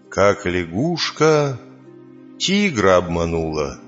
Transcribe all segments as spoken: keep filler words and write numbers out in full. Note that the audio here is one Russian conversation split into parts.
Как лягушка тигра обманула.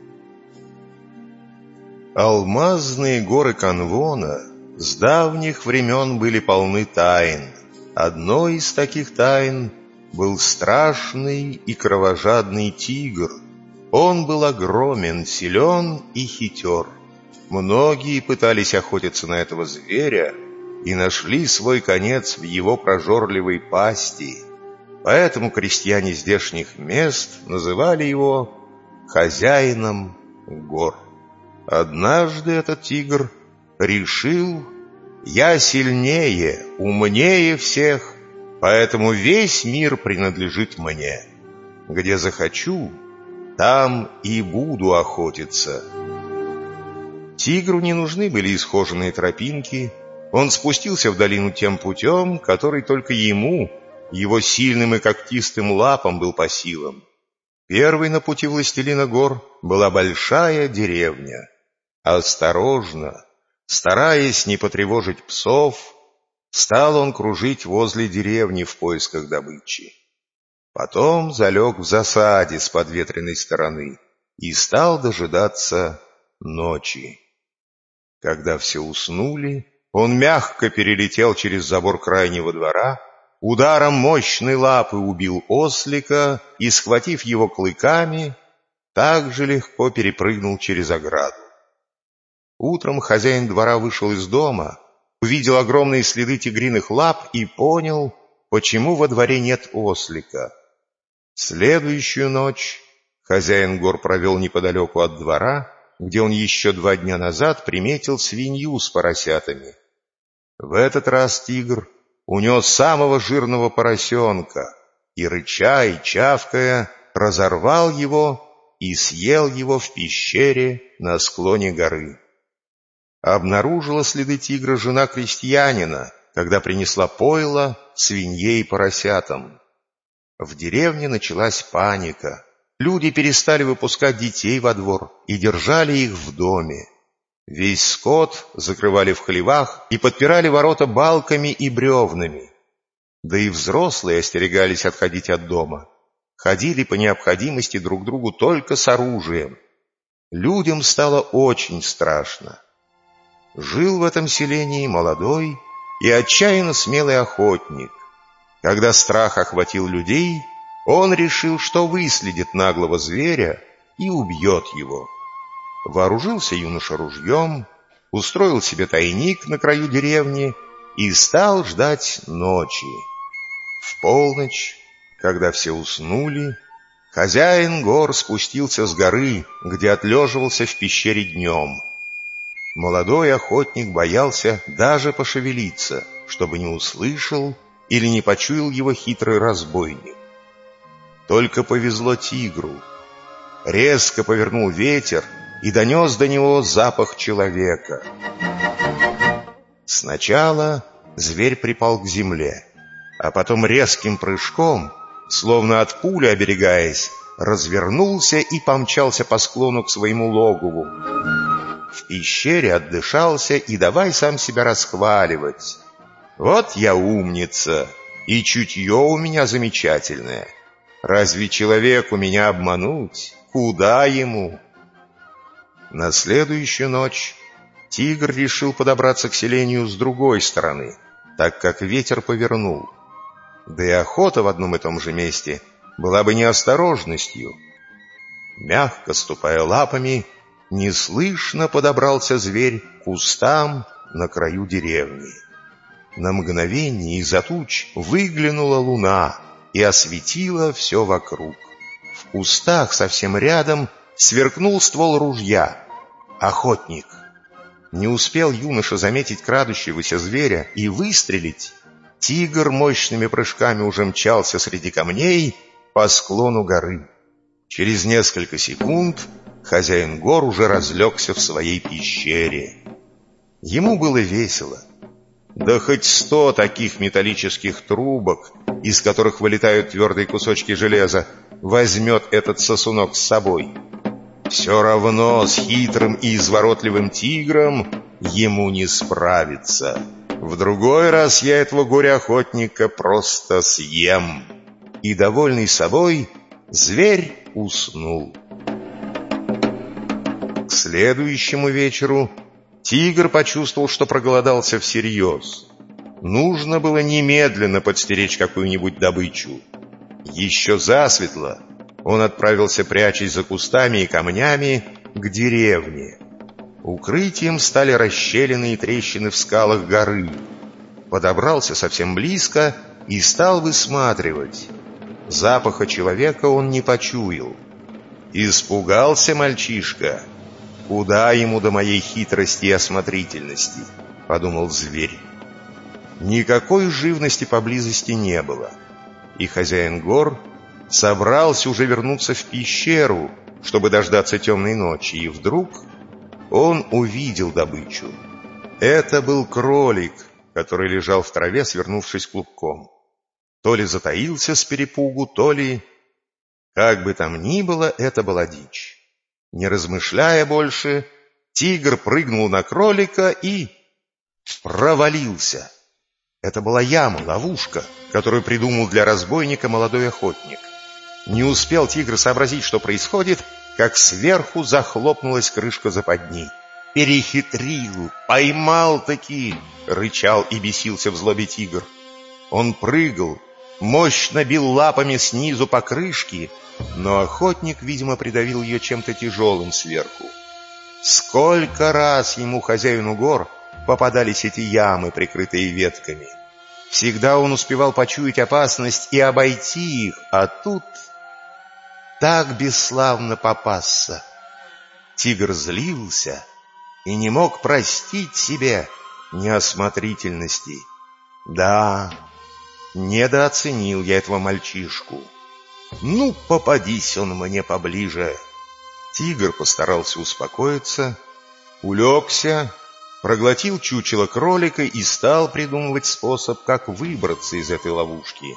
Алмазные горы Канвона с давних времен были полны тайн. Одной из таких тайн был страшный и кровожадный тигр. Он был огромен, силен и хитер. Многие пытались охотиться на этого зверя и нашли свой конец в его прожорливой пасти. Поэтому крестьяне здешних мест называли его хозяином гор. Однажды этот тигр решил: я сильнее, умнее всех, поэтому весь мир принадлежит мне. Где захочу, там и буду охотиться. Тигру не нужны были исхоженные тропинки. Он спустился в долину тем путем, который только ему, его сильным и когтистым лапам, был по силам. Первой на пути властелина гор была большая деревня. Осторожно, стараясь не потревожить псов, стал он кружить возле деревни в поисках добычи. Потом залег в засаде с подветренной стороны и стал дожидаться ночи. Когда все уснули, он мягко перелетел через забор крайнего двора, ударом мощной лапы убил ослика и, схватив его клыками, так же легко перепрыгнул через ограду. Утром хозяин двора вышел из дома, увидел огромные следы тигриных лап и понял, почему во дворе нет ослика. Следующую ночь хозяин гор провел неподалеку от двора, где он еще два дня назад приметил свинью с поросятами. В этот раз тигр унес самого жирного поросенка и, рыча и чавкая, разорвал его и съел его в пещере на склоне горы. Обнаружила следы тигра жена крестьянина, когда принесла пойло свинье и поросятам. В деревне началась паника. Люди перестали выпускать детей во двор и держали их в доме. Весь скот закрывали в хлевах и подпирали ворота балками и бревнами. Да и взрослые остерегались отходить от дома. Ходили по необходимости друг к другу только с оружием. Людям стало очень страшно. Жил в этом селении молодой и отчаянно смелый охотник. Когда страх охватил людей, он решил, что выследит наглого зверя и убьет его. Вооружился юноша ружьем, устроил себе тайник на краю деревни и стал ждать ночи. В полночь, когда все уснули, хозяин гор спустился с горы, где отлеживался в пещере днем. Молодой охотник боялся даже пошевелиться, чтобы не услышал или не почуял его хитрый разбойник. Только повезло тигру. Резко повернул ветер и донес до него запах человека. Сначала зверь припал к земле, а потом резким прыжком, словно от пули оберегаясь, развернулся и помчался по склону к своему логову. В пещере отдышался и давай сам себя расхваливать. Вот я умница, и чутье у меня замечательное. Разве человеку меня обмануть? Куда ему? На следующую ночь тигр решил подобраться к селению с другой стороны, так как ветер повернул. Да и охота в одном и том же месте была бы неосторожностью. Мягко ступая лапами, неслышно подобрался зверь к кустам на краю деревни. На мгновение из-за туч выглянула луна и осветила все вокруг. В кустах совсем рядом сверкнул ствол ружья. Охотник. Не успел юноша заметить крадущегося зверя и выстрелить. Тигр мощными прыжками уже мчался среди камней по склону горы. Через несколько секунд хозяин гор уже разлегся в своей пещере. Ему было весело. Да хоть сто таких металлических трубок, из которых вылетают твердые кусочки железа, возьмет этот сосунок с собой. Все равно с хитрым и изворотливым тигром ему не справиться. В другой раз я этого горя-охотника просто съем. и, довольный собой, зверь уснул. К следующему вечеру тигр почувствовал, что проголодался всерьез. Нужно было немедленно подстеречь какую-нибудь добычу. Еще засветло он отправился, прячась за кустами и камнями, к деревне. Укрытием стали расщелины и трещины в скалах горы. Подобрался совсем близко и стал высматривать. Запаха человека он не почуял. Испугался мальчишка. «Куда ему до моей хитрости и осмотрительности?» — подумал зверь. Никакой живности поблизости не было, и хозяин гор собрался уже вернуться в пещеру, чтобы дождаться темной ночи, и вдруг он увидел добычу. Это был кролик, который лежал в траве, свернувшись клубком. То ли затаился с перепугу, то ли... Как бы там ни было, это была дичь. Не размышляя больше, тигр прыгнул на кролика и... провалился. Это была яма, ловушка, которую придумал для разбойника молодой охотник. Не успел тигр сообразить, что происходит, как сверху захлопнулась крышка западни. «Перехитрил! Поймал-таки!» — рычал и бесился в злобе тигр. Он прыгал, мощно бил лапами снизу по крышке, но охотник, видимо, придавил ее чем-то тяжелым сверху. Сколько раз ему, хозяину гор, попадались эти ямы, прикрытые ветками. Всегда он успевал почуять опасность и обойти их, а тут так бесславно попасться. Тигр злился и не мог простить себе неосмотрительности. Да, недооценил я этого мальчишку. Ну, попадись он мне поближе. Тигр постарался успокоиться, улегся, проглотил чучело кролика и стал придумывать способ, как выбраться из этой ловушки.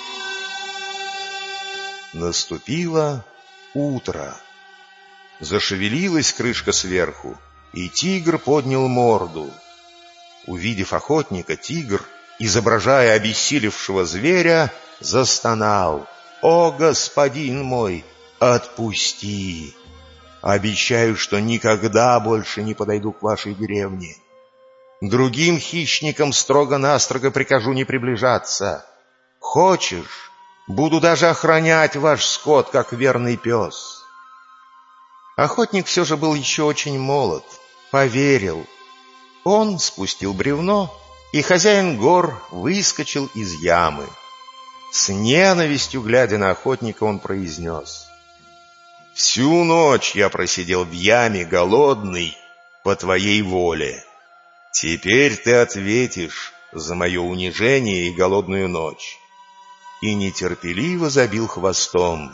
Наступило утро. Зашевелилась крышка сверху, и тигр поднял морду. Увидев охотника, тигр, изображая обессилевшего зверя, застонал: «О, господин мой, отпусти! Обещаю, что никогда больше не подойду к вашей деревне. Другим хищникам строго-настрого прикажу не приближаться. Хочешь, буду даже охранять ваш скот, как верный пес». Охотник все же был еще очень молод, поверил. Он спустил бревно, и хозяин гор выскочил из ямы. С ненавистью, глядя на охотника, он произнес: «Всю ночь я просидел в яме, голодный, по твоей воле. Теперь ты ответишь за мое унижение и голодную ночь». И нетерпеливо забил хвостом.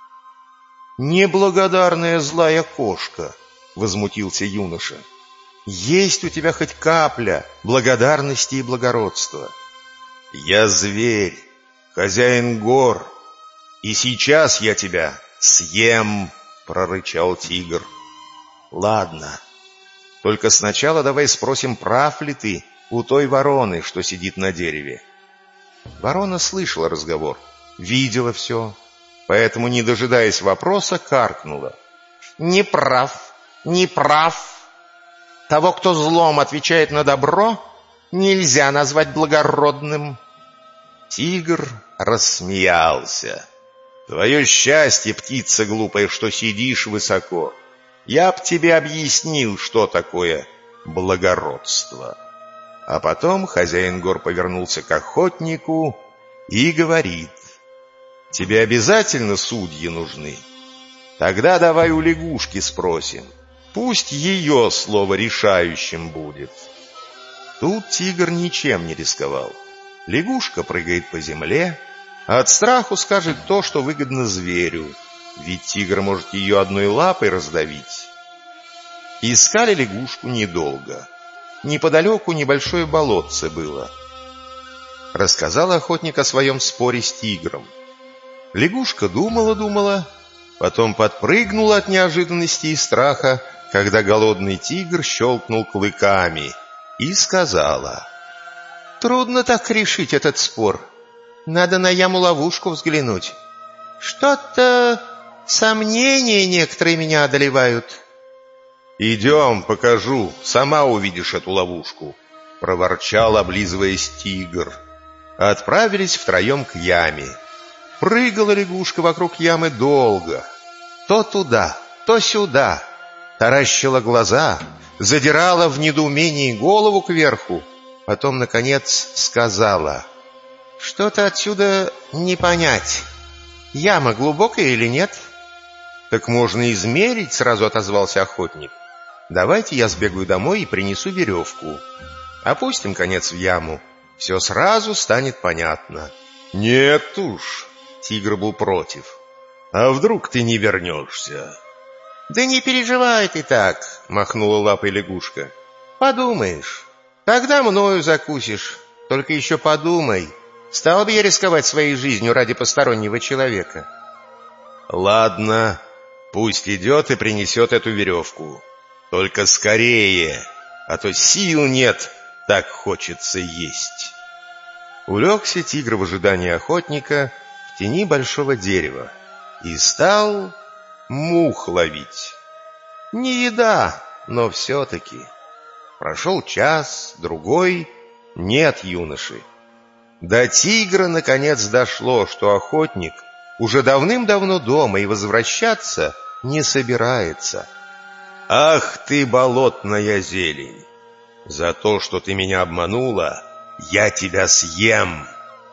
«Неблагодарная злая кошка!» — возмутился юноша. «Есть у тебя хоть капля благодарности и благородства?» «Я зверь, хозяин гор, и сейчас я тебя съем!» — прорычал тигр. «Ладно, только сначала давай спросим, прав ли ты у той вороны, что сидит на дереве». Ворона слышала разговор, видела все, поэтому, не дожидаясь вопроса, каркнула: «Не прав, не прав. Того, кто злом отвечает на добро, нельзя назвать благородным». Тигр рассмеялся. «Твое счастье, птица глупая, что сидишь высоко. Я б тебе объяснил, что такое благородство». А потом хозяин гор повернулся к охотнику и говорит: «Тебе обязательно судьи нужны? Тогда давай у лягушки спросим. Пусть ее слово решающим будет». Тут тигр ничем не рисковал. Лягушка прыгает по земле, а от страху скажет то, что выгодно зверю, ведь тигр может ее одной лапой раздавить. Искали лягушку недолго. Неподалеку небольшое болотце было. Рассказал охотник о своем споре с тигром. Лягушка думала-думала, потом подпрыгнула от неожиданности и страха, когда голодный тигр щелкнул клыками, и сказала: «Трудно так решить этот спор. Надо на яму-ловушку взглянуть. Что-то сомнения некоторые меня одолевают. «Идем, покажу, сама увидишь эту ловушку», — проворчал, облизываясь, тигр. Отправились втроем к яме. Прыгала лягушка вокруг ямы долго. То туда, то сюда. Таращила глаза, задирала в недоумении голову кверху. Потом, наконец, сказала: «Что-то отсюда не понять. Яма глубокая или нет?» «Так можно измерить», — сразу отозвался охотник. «Давайте я сбегаю домой и принесу веревку. Опустим конец в яму. Все сразу станет понятно». «Нет уж», — тигр был против. «А вдруг ты не вернешься?» «Да не переживай ты так», — махнула лапой лягушка. «Подумаешь, тогда мною закусишь. Только еще подумай, стал бы я рисковать своей жизнью ради постороннего человека?» «Ладно, пусть идет и принесет эту веревку. Только скорее, а то сил нет, так хочется есть». Улегся тигр в ожидании охотника в тени большого дерева и стал мух ловить. Не еда, но все-таки. Прошел час, другой, нет юноши. До тигра наконец дошло, что охотник уже давным-давно дома и возвращаться не собирается. «Ах ты, болотная зелень! За то, что ты меня обманула, я тебя съем!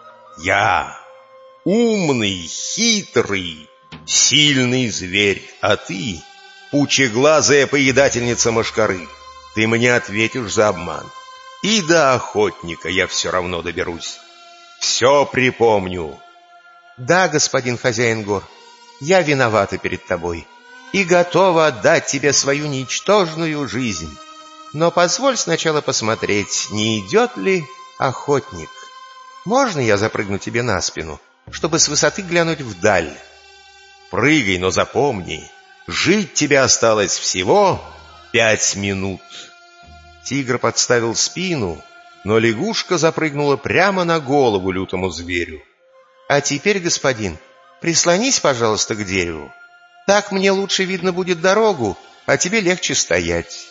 Я умный, хитрый, сильный зверь, а ты пучеглазая поедательница мошкары. Ты мне ответишь за обман. И до охотника я все равно доберусь. Все припомню». «Да, господин хозяин гор, я виновата перед тобой и готова отдать тебе свою ничтожную жизнь. Но позволь сначала посмотреть, не идет ли охотник. Можно я запрыгну тебе на спину, чтобы с высоты глянуть вдаль?» «Прыгай, но запомни, жить тебе осталось всего пять минут». Тигр подставил спину, но лягушка запрыгнула прямо на голову лютому зверю. «А теперь, господин, прислонись, пожалуйста, к дереву. Так мне лучше видно будет дорогу, а тебе легче стоять».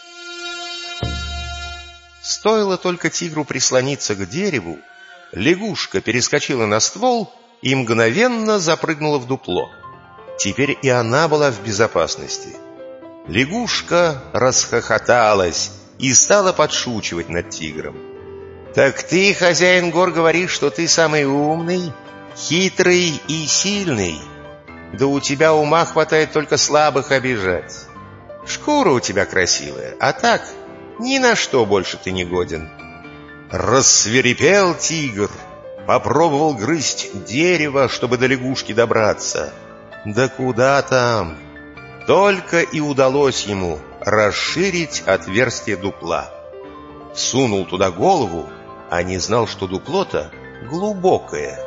Стоило только тигру прислониться к дереву, лягушка перескочила на ствол и мгновенно запрыгнула в дупло. Теперь и она была в безопасности. Лягушка расхохоталась и стала подшучивать над тигром. «Так ты, хозяин гор, говоришь, что ты самый умный, хитрый и сильный? Да у тебя ума хватает только слабых обижать. Шкура у тебя красивая, а так ни на что больше ты не годен». Рассвирепел тигр, попробовал грызть дерево, чтобы до лягушки добраться. Да куда там? Только и удалось ему расширить отверстие дупла. Сунул туда голову, а не знал, что дупло-то глубокое.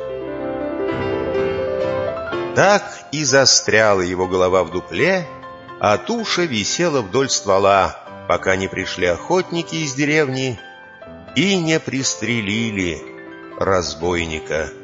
Так и застряла его голова в дупле, а туша висела вдоль ствола, пока не пришли охотники из деревни и не пристрелили разбойника.